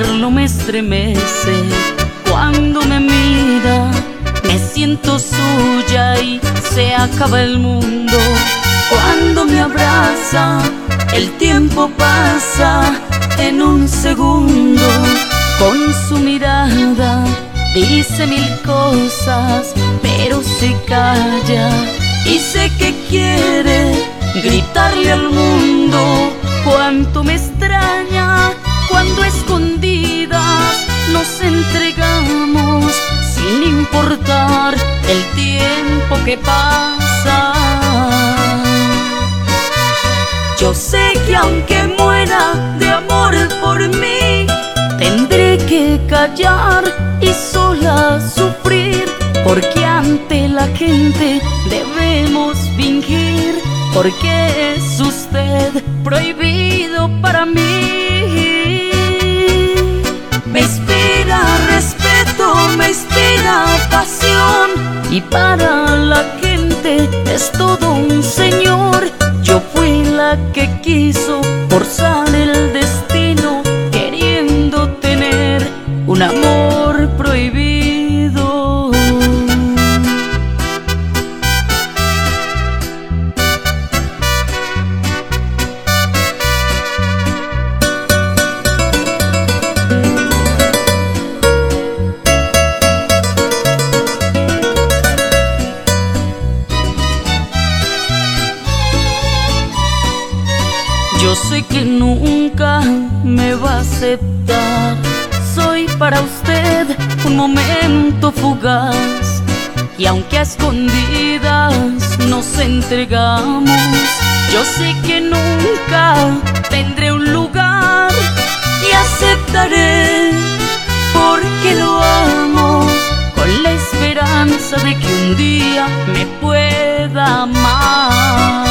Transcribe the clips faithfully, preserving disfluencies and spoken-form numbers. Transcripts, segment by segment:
verlo me estremece. Cuando me mira, me siento suya y se acaba el mundo. Cuando me abraza, el tiempo pasa en un segundo. Con su mirada dice mil cosas, pero se calla. Y sé que quiere gritarle al mundo cuánto me extraña cuando a escondidas nos entregamos sin importar el tiempo que pasa. Yo sé que aunque muera de amor por mí, tendré que callar y sola sufrir, porque ante la gente debemos fingir, porque es usted prohibido para mí. Me inspira respeto, me inspira pasión, y para la gente es todo un señor. Yo fui la que quiso forzar el destino, queriendo tener un amor prohibido. Yo sé que nunca me va a aceptar. Soy para usted un momento fugaz, y aunque a escondidas nos entregamos, yo sé que nunca tendré un lugar, y aceptaré porque lo amo, con la esperanza de que un día me pueda amar.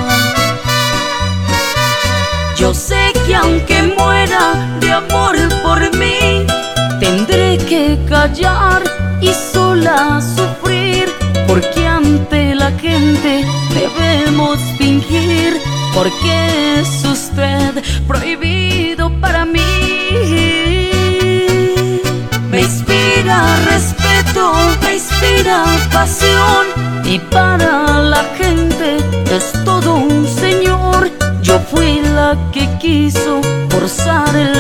Yo sé que aunque muera de amor por mí, tendré que callar y sola sufrir, porque ante la gente debemos fingir, porque es usted prohibido para mí. Me inspira respeto, me inspira pasión, y para la gente es todo un señor. Yo fui la que quiso forzar el